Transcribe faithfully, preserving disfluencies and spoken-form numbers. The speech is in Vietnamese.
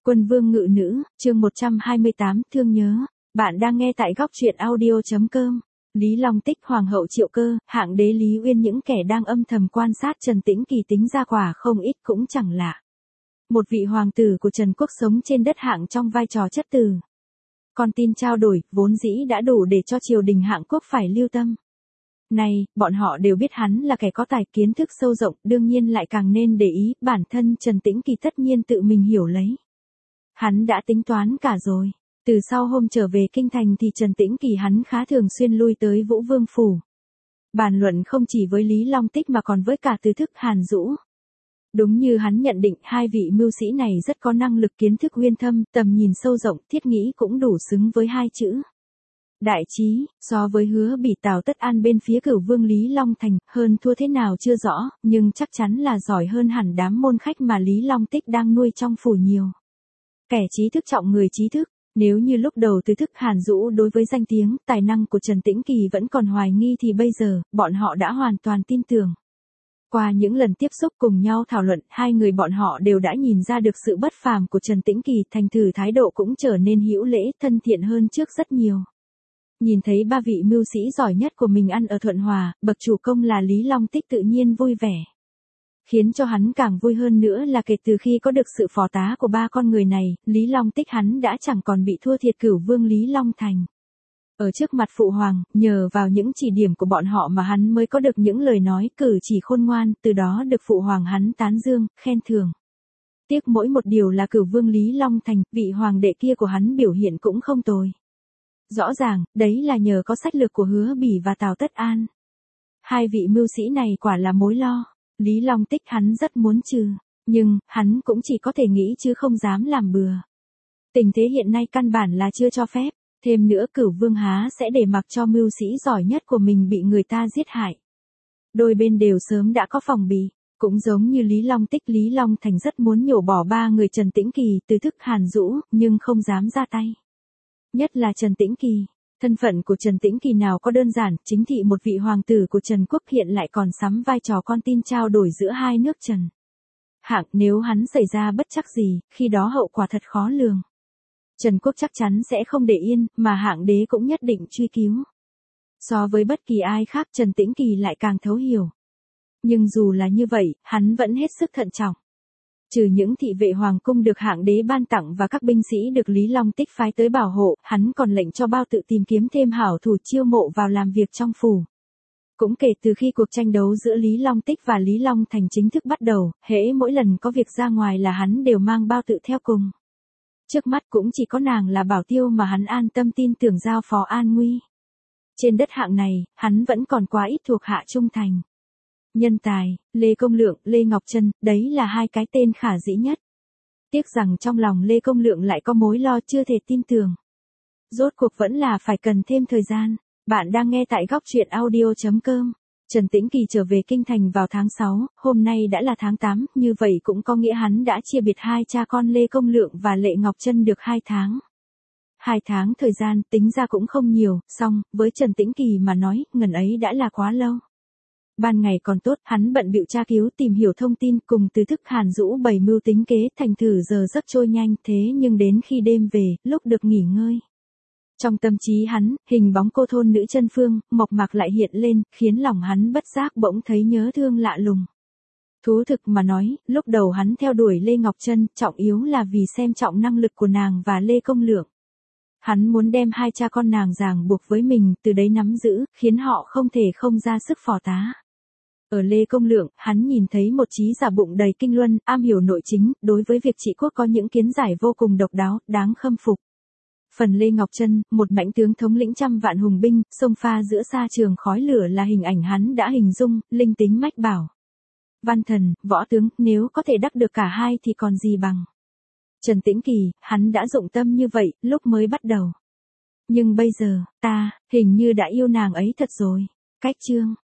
Quân vương ngự nữ, chương một trăm hai mươi tám, thương nhớ. Bạn đang nghe tại góc truyện audio chấm com. Lý Long Tích, Hoàng hậu Triệu Cơ, hạng đế Lý Uyên, những kẻ đang âm thầm quan sát Trần Tĩnh Kỳ tính ra quả không ít cũng chẳng lạ. Một vị hoàng tử của Trần Quốc sống trên đất Hạng trong vai trò chất tử. Con tin trao đổi, vốn dĩ đã đủ để cho triều đình Hạng Quốc phải lưu tâm. Này, bọn họ đều biết hắn là kẻ có tài, kiến thức sâu rộng, đương nhiên lại càng nên để ý, bản thân Trần Tĩnh Kỳ tất nhiên tự mình hiểu lấy. Hắn đã tính toán cả rồi. Từ sau hôm trở về kinh thành thì Trần Tĩnh Kỳ hắn khá thường xuyên lui tới Vũ Vương phủ. Bàn luận không chỉ với Lý Long Tích mà còn với cả Từ Thức, Hàn Dũ. Đúng như hắn nhận định, hai vị mưu sĩ này rất có năng lực, kiến thức uyên thâm, tầm nhìn sâu rộng, thiết nghĩ cũng đủ xứng với hai chữ đại trí. So với Hứa Bỉ, Tào Tất An bên phía Cửu Vương Lý Long Thành, hơn thua thế nào chưa rõ, nhưng chắc chắn là giỏi hơn hẳn đám môn khách mà Lý Long Tích đang nuôi trong phủ nhiều. Kẻ trí thức trọng người trí thức. Nếu như lúc đầu Từ Thức, Hàn Dũ đối với danh tiếng, tài năng của Trần Tĩnh Kỳ vẫn còn hoài nghi thì bây giờ, bọn họ đã hoàn toàn tin tưởng. Qua những lần tiếp xúc cùng nhau thảo luận, hai người bọn họ đều đã nhìn ra được sự bất phàm của Trần Tĩnh Kỳ, thành thử thái độ cũng trở nên hữu lễ, thân thiện hơn trước rất nhiều. Nhìn thấy ba vị mưu sĩ giỏi nhất của mình ăn ở Thuận Hòa, bậc chủ công là Lý Long Tích tự nhiên vui vẻ. Khiến cho hắn càng vui hơn nữa là kể từ khi có được sự phò tá của ba con người này, Lý Long Tích hắn đã chẳng còn bị thua thiệt Cửu Vương Lý Long Thành. Ở trước mặt phụ hoàng, nhờ vào những chỉ điểm của bọn họ mà hắn mới có được những lời nói cử chỉ khôn ngoan, từ đó được phụ hoàng hắn tán dương, khen thưởng. Tiếc mỗi một điều là Cửu Vương Lý Long Thành, vị hoàng đệ kia của hắn biểu hiện cũng không tồi. Rõ ràng, đấy là nhờ có sách lược của Hứa Bỉ và Tào Tất An. Hai vị mưu sĩ này quả là mối lo. Lý Long Tích hắn rất muốn trừ, nhưng, hắn cũng chỉ có thể nghĩ chứ không dám làm bừa. Tình thế hiện nay căn bản là chưa cho phép, thêm nữa Cửu Vương há sẽ để mặc cho mưu sĩ giỏi nhất của mình bị người ta giết hại. Đôi bên đều sớm đã có phòng bị, cũng giống như Lý Long Tích, Lý Long Thành rất muốn nhổ bỏ ba người Trần Tĩnh Kỳ, Từ Thức, Hàn Dũ, nhưng không dám ra tay. Nhất là Trần Tĩnh Kỳ. Thân phận của Trần Tĩnh Kỳ nào có đơn giản, chính thị một vị hoàng tử của Trần Quốc hiện lại còn sắm vai trò con tin trao đổi giữa hai nước Trần Hạng, nếu hắn xảy ra bất trắc gì, khi đó hậu quả thật khó lường. Trần Quốc chắc chắn sẽ không để yên, mà Hạng đế cũng nhất định truy cứu. So với bất kỳ ai khác, Trần Tĩnh Kỳ lại càng thấu hiểu. Nhưng dù là như vậy, hắn vẫn hết sức thận trọng. Trừ những thị vệ hoàng cung được Hạng đế ban tặng và các binh sĩ được Lý Long Tích phái tới bảo hộ, hắn còn lệnh cho Bao Tự tìm kiếm thêm hảo thủ chiêu mộ vào làm việc trong phủ. Cũng kể từ khi cuộc tranh đấu giữa Lý Long Tích và Lý Long Thành chính thức bắt đầu, hễ mỗi lần có việc ra ngoài là hắn đều mang Bao Tự theo cùng. Trước mắt cũng chỉ có nàng là bảo tiêu mà hắn an tâm tin tưởng giao phó an nguy. Trên đất Hạng này, hắn vẫn còn quá ít thuộc hạ trung thành. Nhân tài, Lê Công Lượng, Lê Ngọc Trân, đấy là hai cái tên khả dĩ nhất. Tiếc rằng trong lòng Lê Công Lượng lại có mối lo chưa thể tin tưởng. Rốt cuộc vẫn là phải cần thêm thời gian. Bạn đang nghe tại góc truyện audio chấm com. Trần Tĩnh Kỳ trở về kinh thành vào tháng sáu, hôm nay đã là tháng tám, như vậy cũng có nghĩa hắn đã chia biệt hai cha con Lê Công Lượng và Lệ Ngọc Trân được hai tháng. Hai tháng thời gian tính ra cũng không nhiều, song với Trần Tĩnh Kỳ mà nói, ngần ấy đã là quá lâu. Ban ngày còn tốt, hắn bận bịu tra cứu tìm hiểu thông tin cùng Từ Thức, Hàn Dũ bày mưu tính kế, thành thử giờ giấc trôi nhanh, thế nhưng đến khi đêm về, lúc được nghỉ ngơi. Trong tâm trí hắn, hình bóng cô thôn nữ Chân Phương, mộc mạc lại hiện lên, khiến lòng hắn bất giác bỗng thấy nhớ thương lạ lùng. Thú thực mà nói, lúc đầu hắn theo đuổi Lê Ngọc Trân, trọng yếu là vì xem trọng năng lực của nàng và Lê Công Lượng. Hắn muốn đem hai cha con nàng ràng buộc với mình, từ đấy nắm giữ, khiến họ không thể không ra sức phò tá. Ở Lê Công Lượng, hắn nhìn thấy một trí giả bụng đầy kinh luân, am hiểu nội chính, đối với việc trị quốc có những kiến giải vô cùng độc đáo, đáng khâm phục. Phần Lê Ngọc Trân, một mãnh tướng thống lĩnh trăm vạn hùng binh, xông pha giữa sa trường khói lửa là hình ảnh hắn đã hình dung, linh tính mách bảo. Văn thần, võ tướng, nếu có thể đắc được cả hai thì còn gì bằng. Trần Tĩnh Kỳ, hắn đã dụng tâm như vậy, lúc mới bắt đầu. Nhưng bây giờ, ta, hình như đã yêu nàng ấy thật rồi. Cách chương.